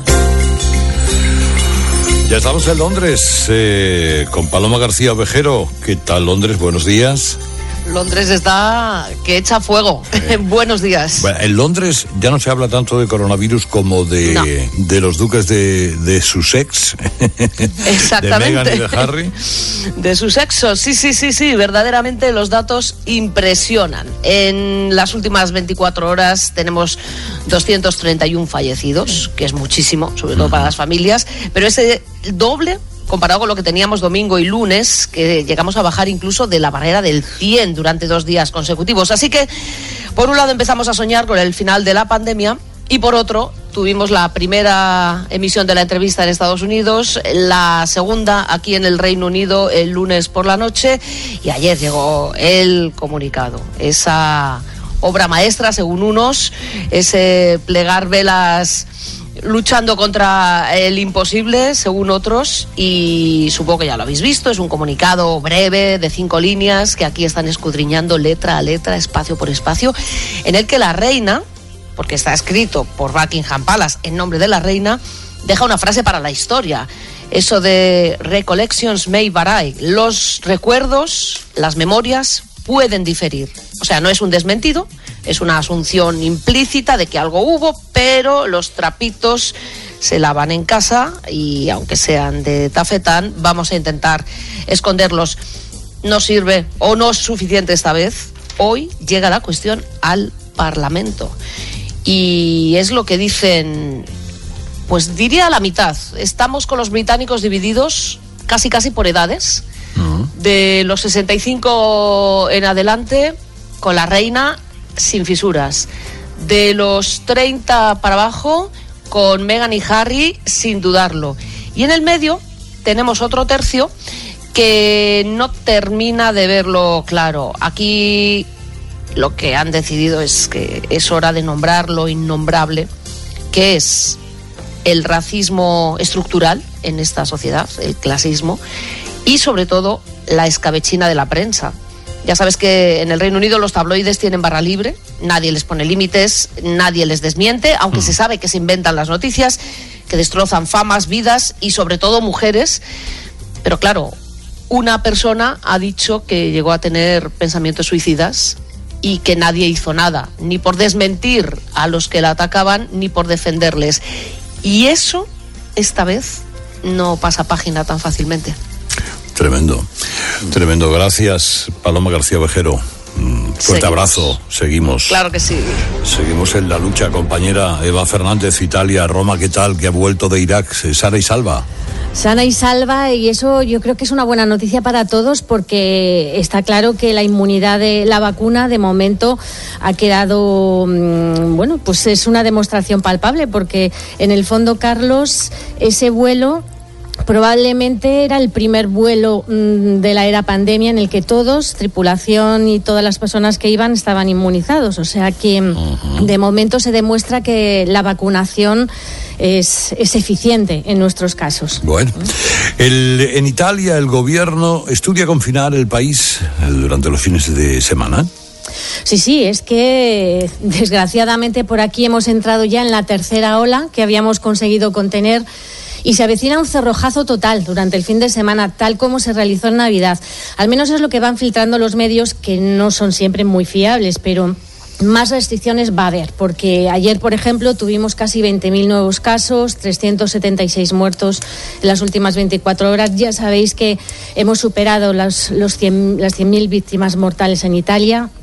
Ya estamos en Londres eh, con Paloma García Ovejero. ¿Qué tal, Londres? Buenos días. Londres está que echa fuego. Eh. Buenos días. Bueno, en Londres ya no se habla tanto de coronavirus como de, no. de los duques de, de Sussex. Exactamente. De Meghan y de Harry. De sus sexos, sí, sí, sí, sí. Verdaderamente los datos impresionan. En las últimas veinticuatro horas tenemos doscientos treinta y uno fallecidos, que es muchísimo, sobre todo para las familias, pero ese doble comparado con lo que teníamos domingo y lunes, que llegamos a bajar incluso de la barrera del cien durante dos días consecutivos. Así que, por un lado, empezamos a soñar con el final de la pandemia y, por otro, tuvimos la primera emisión de la entrevista en Estados Unidos, la segunda aquí en el Reino Unido el lunes por la noche y ayer llegó el comunicado. Esa obra maestra, según unos, ese plegar velas luchando contra el imposible, según otros, y supongo que ya lo habéis visto, es un comunicado breve de cinco líneas que aquí están escudriñando letra a letra, espacio por espacio, en el que la reina, porque está escrito por Buckingham Palace en nombre de la reina, deja una frase para la historia, eso de recollections may vary, los recuerdos, las memorias pueden diferir, o sea, no es un desmentido, es una asunción implícita de que algo hubo, pero los trapitos se lavan en casa y aunque sean de tafetán, vamos a intentar esconderlos. No sirve o no es suficiente esta vez. Hoy llega la cuestión al Parlamento y es lo que dicen, pues diría la mitad. Estamos con los británicos divididos casi casi por edades. Uh-huh. De los sesenta y cinco en adelante, con la reina sin fisuras. De los treinta para abajo, con Meghan y Harry, sin dudarlo. Y en el medio tenemos otro tercio que no termina de verlo claro. Aquí lo que han decidido es que es hora de nombrar lo innombrable, que es el racismo estructural en esta sociedad, el clasismo, y sobre todo la escabechina de la prensa. Ya sabes que en el Reino Unido los tabloides tienen barra libre, nadie les pone límites, nadie les desmiente, aunque mm. se sabe que se inventan las noticias, que destrozan famas, vidas y sobre todo mujeres. Pero claro, una persona ha dicho que llegó a tener pensamientos suicidas y que nadie hizo nada, ni por desmentir a los que la atacaban, ni por defenderles. Y eso, esta vez, no pasa página tan fácilmente. Tremendo, tremendo. Gracias, Paloma García Ovejero. Fuerte seguimos. Abrazo, seguimos. Claro que sí. Seguimos en la lucha, compañera Eva Fernández, Italia, Roma, ¿qué tal? Que ha vuelto de Irak, sana y salva. Sana y salva, y eso yo creo que es una buena noticia para todos porque está claro que la inmunidad de la vacuna de momento ha quedado, bueno, pues es una demostración palpable porque en el fondo, Carlos, ese vuelo probablemente era el primer vuelo de la era pandemia en el que todos, tripulación y todas las personas que iban, estaban inmunizados. O sea que uh-huh. de momento se demuestra que la vacunación es, es eficiente en nuestros casos. Bueno, el, en Italia el gobierno estudia confinar el país durante los fines de semana. Sí, sí, es que desgraciadamente por aquí hemos entrado ya en la tercera ola que habíamos conseguido contener. Y se avecina un cerrojazo total durante el fin de semana, tal como se realizó en Navidad. Al menos es lo que van filtrando los medios, que no son siempre muy fiables, pero más restricciones va a haber, porque ayer, por ejemplo, tuvimos casi veinte mil nuevos casos, trescientos setenta y seis muertos en las últimas veinticuatro horas. Ya sabéis que hemos superado las, los cien, las cien mil víctimas mortales en Italia.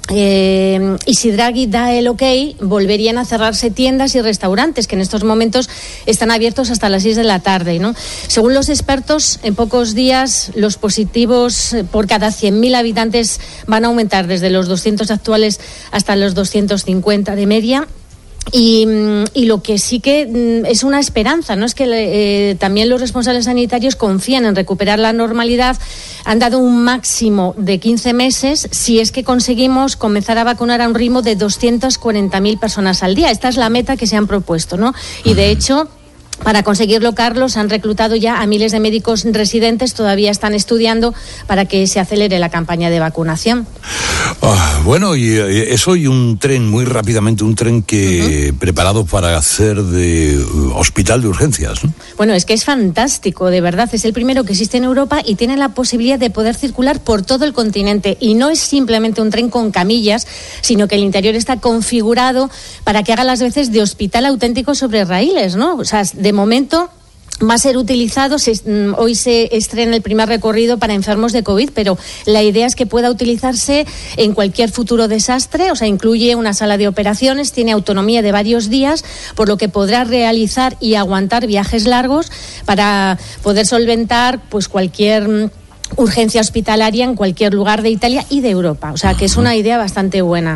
Eh, y si Draghi da el ok, volverían a cerrarse tiendas y restaurantes que en estos momentos están abiertos hasta las seis de la tarde, ¿no? Según los expertos, en pocos días los positivos por cada cien mil habitantes van a aumentar desde los doscientos actuales hasta los doscientos cincuenta de media. Y, y lo que sí que es una esperanza, ¿no? Es que eh, también los responsables sanitarios confían en recuperar la normalidad. Han dado un máximo de quince meses si es que conseguimos comenzar a vacunar a un ritmo de doscientas cuarenta mil personas al día. Esta es la meta que se han propuesto, ¿no? Y de hecho, para conseguirlo, Carlos, han reclutado ya a miles de médicos residentes, todavía están estudiando para que se acelere la campaña de vacunación. Ah, bueno, y, y es hoy un tren, muy rápidamente, un tren que uh-huh. preparado para hacer de uh, hospital de urgencias, ¿no? Bueno, es que es fantástico, de verdad. Es el primero que existe en Europa y tiene la posibilidad de poder circular por todo el continente. Y no es simplemente un tren con camillas, sino que el interior está configurado para que haga las veces de hospital auténtico sobre raíles, ¿no? O sea, de momento va a ser utilizado, se, hoy se estrena el primer recorrido para enfermos de COVID, pero la idea es que pueda utilizarse en cualquier futuro desastre, o sea, incluye una sala de operaciones, tiene autonomía de varios días, por lo que podrá realizar y aguantar viajes largos para poder solventar pues cualquier urgencia hospitalaria en cualquier lugar de Italia y de Europa, o sea, que es una idea bastante buena.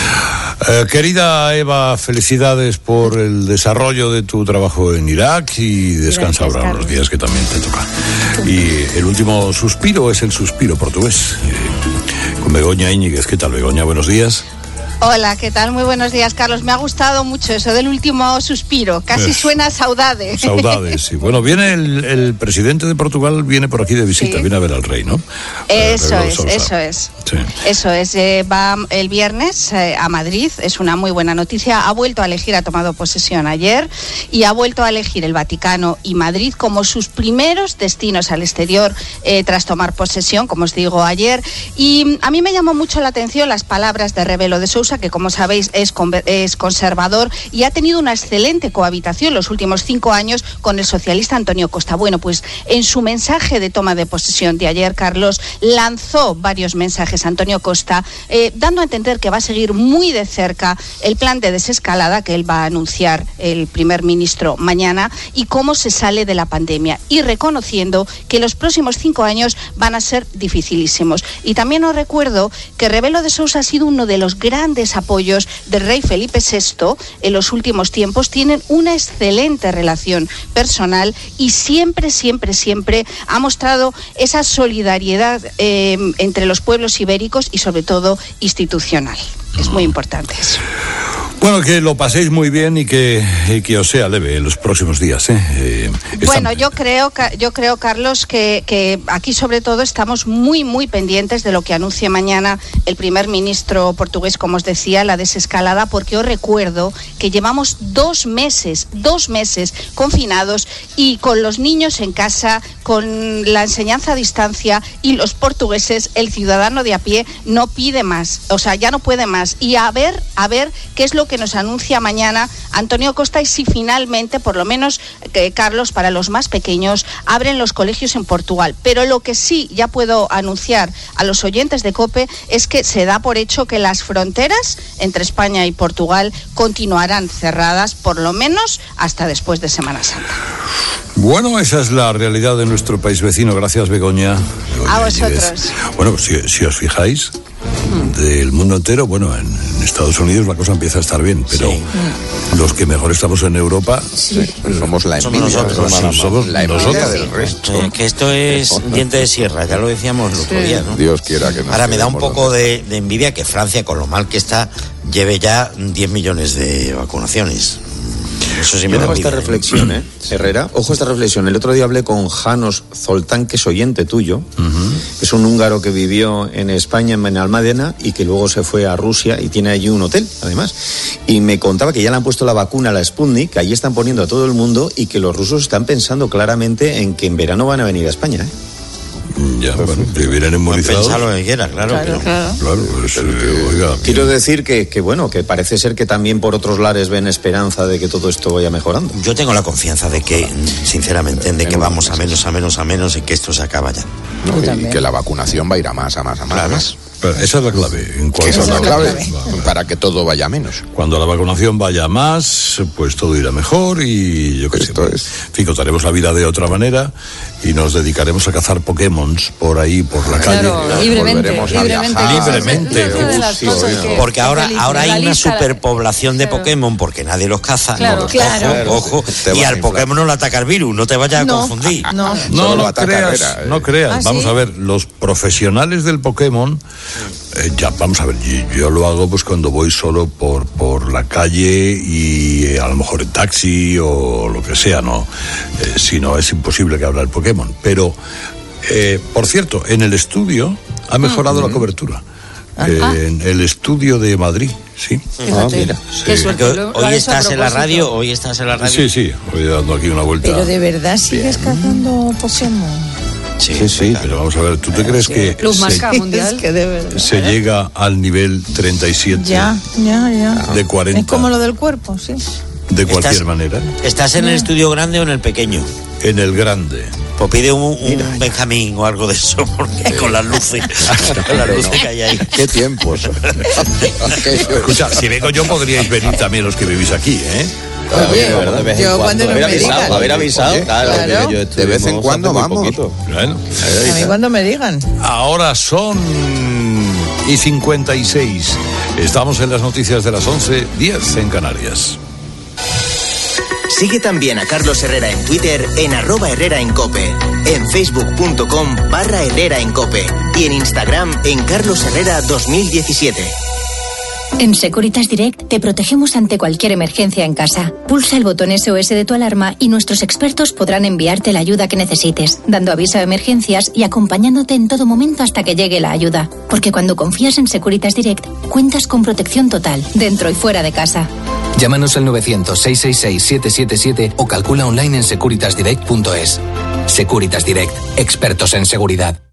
Eh, querida Eva, felicidades por el desarrollo de tu trabajo en Irak y descansa Gracias, ahora unos días que también te toca. Y el último suspiro es el suspiro portugués, eh, con Begoña Íñiguez. ¿Qué tal, Begoña? Buenos días. Hola, ¿qué tal? Muy buenos días, Carlos. Me ha gustado mucho eso del último suspiro. Casi es. Suena a saudade. Saudade, sí. Bueno, viene el, el presidente de Portugal, viene por aquí de visita, sí. Viene a ver al rey, ¿no? Eso es, eso es. Sí. Eso es. Eh, va el viernes eh, a Madrid. Es una muy buena noticia. Ha vuelto a elegir, ha tomado posesión ayer y ha vuelto a elegir el Vaticano y Madrid como sus primeros destinos al exterior eh, tras tomar posesión, como os digo, ayer. Y a mí me llamó mucho la atención las palabras de Rebelo de Sousa, que como sabéis es, es conservador y ha tenido una excelente cohabitación los últimos cinco años con el socialista Antonio Costa. Bueno, pues en su mensaje de toma de posesión de ayer, Carlos, lanzó varios mensajes a Antonio Costa, eh, dando a entender que va a seguir muy de cerca el plan de desescalada que él va a anunciar el primer ministro mañana y cómo se sale de la pandemia, y reconociendo que los próximos cinco años van a ser dificilísimos. Y también os recuerdo que Rebelo de Sousa ha sido uno de los grandes apoyos del rey Felipe sexto en los últimos tiempos. Tienen una excelente relación personal y siempre, siempre, siempre ha mostrado esa solidaridad eh, entre los pueblos ibéricos y sobre todo institucional. Es muy importante eso. Bueno, que lo paséis muy bien y que, y que os sea leve en los próximos días, ¿eh? Eh, bueno, yo creo, yo creo, Carlos, que, que aquí sobre todo estamos muy, muy pendientes de lo que anuncie mañana el primer ministro portugués, como os decía, la desescalada, porque os recuerdo que llevamos dos meses, dos meses confinados y con los niños en casa, con la enseñanza a distancia, y los portugueses, el ciudadano de a pie, no pide más, o sea, ya no puede más. Y a ver, a ver qué es lo que nos anuncia mañana Antonio Costa y si finalmente, por lo menos, eh, Carlos, para los más pequeños, abren los colegios en Portugal. Pero lo que sí ya puedo anunciar a los oyentes de COPE es que se da por hecho que las fronteras entre España y Portugal continuarán cerradas, por lo menos hasta después de Semana Santa. Bueno, esa es la realidad de nuestro país vecino. Gracias, Begoña. Begoña a vosotros. Bueno, pues si, si os fijáis, del mundo entero, bueno, en, en Estados Unidos la cosa empieza a estar bien, pero sí. Los que mejor estamos en Europa sí. Sí, somos la envidia, somos nosotros, somos, somos la envidia nosotros. del resto. Sí, que esto es diente de sierra, ya lo decíamos el otro sí. día, ¿no? Dios quiera que no. Ahora me da un poco de, de envidia que Francia, con lo mal que está, lleve ya diez millones de vacunaciones. Eso sí me da Ojo envidia, esta reflexión, ¿eh? Herrera, ojo esta reflexión. El otro día hablé con Janos Zoltán, que es oyente tuyo. Uh-huh. Es un húngaro que vivió en España, en Benalmádena, y que luego se fue a Rusia y tiene allí un hotel, además. Y me contaba que ya le han puesto la vacuna, la Sputnik, que allí están poniendo a todo el mundo, y que los rusos están pensando claramente en que en verano van a venir a España, ¿eh? Ya, bueno, que vienen inmunizados. Pensar lo que quiera, claro. Claro, pero, claro. claro pues, eh, oiga, quiero decir que, que, bueno, que parece ser que también por otros lares ven esperanza de que todo esto vaya mejorando. Yo tengo la confianza de que, sinceramente, de que vamos a menos, a menos, a menos y que esto se acaba ya. No, y que la vacunación va a ir a más, a más, a más. Claro. A más. Pero esa es la clave. En cuanto Esa es a la clave, clave para que todo vaya menos. Cuando la vacunación vaya más, pues todo irá mejor y yo qué sé. Esto es. En fin, contaremos la vida de otra manera y nos dedicaremos a cazar Pokémons por ahí, por la claro, calle. Libremente, Volveremos a libremente. viajar. Libremente. Es una de las cosas que- Porque ahora, que ahora hay la una lista- superpoblación de Claro. Pokémon porque nadie los caza. Claro, no los claro. Ojo, ojo. Te Y vas a al inflar. Pokémon no le ataca el virus, no te vayas No. a confundir. No. No, Solo no ataca creas, Herrera, eh. no creas. ¿Ah, Vamos sí? a ver, los profesionales del Pokémon, eh, ya, vamos a ver, yo, yo lo hago pues cuando voy solo por, por la calle y eh, a lo mejor en taxi o lo que sea, ¿no? Eh, si no, es imposible que habla el Pokémon. Pero, eh, por cierto, en el estudio ha mejorado Mm. la cobertura. En el estudio de Madrid, sí. Ah, mira. Qué Sí. suerte, lo- lo Hoy has hecho a estás en la propósito. radio, hoy estás en la radio. Sí, sí, voy dando aquí una vuelta. Pero de verdad sigues cazando Pokémon. Sí, sí, pero vamos a ver, ¿tú te crees que Plus se, marca mundial. Es que de verdad. se llega al nivel treinta y siete Ya, ya, ya. de cuarenta Es como lo del cuerpo, sí. de cualquier Estás- manera? ¿Estás en el estudio grande o en el pequeño? En el grande. Pues pide un, un Benjamín o algo de eso, porque con las luces, con las luces que hay ahí. Qué tiempos. Escucha, si vengo yo podríais venir también los que vivís aquí, ¿eh? Oye, yo cuando no Haber me avisado, digan. haber avisado, Oye, claro. claro. que yo De vez en estuvimos cuando hace muy vamos. poquito. Bueno, A mí cuando me digan. ahora son y cincuenta y seis. Estamos en las noticias de las once, diez en Canarias. Sigue también a Carlos Herrera en Twitter en arroba Herrera en Cope, en facebook.com barra Herrera en Cope y en Instagram en Carlos Herrera dos mil diecisiete. En Securitas Direct te protegemos ante cualquier emergencia en casa. Pulsa el botón S O S de tu alarma y nuestros expertos podrán enviarte la ayuda que necesites, dando aviso a emergencias y acompañándote en todo momento hasta que llegue la ayuda. Porque cuando confías en Securitas Direct, cuentas con protección total, dentro y fuera de casa. Llámanos al novecientos, seiscientos sesenta y seis, siete siete siete o calcula online en securitas direct punto es. Securitas Direct, expertos en seguridad.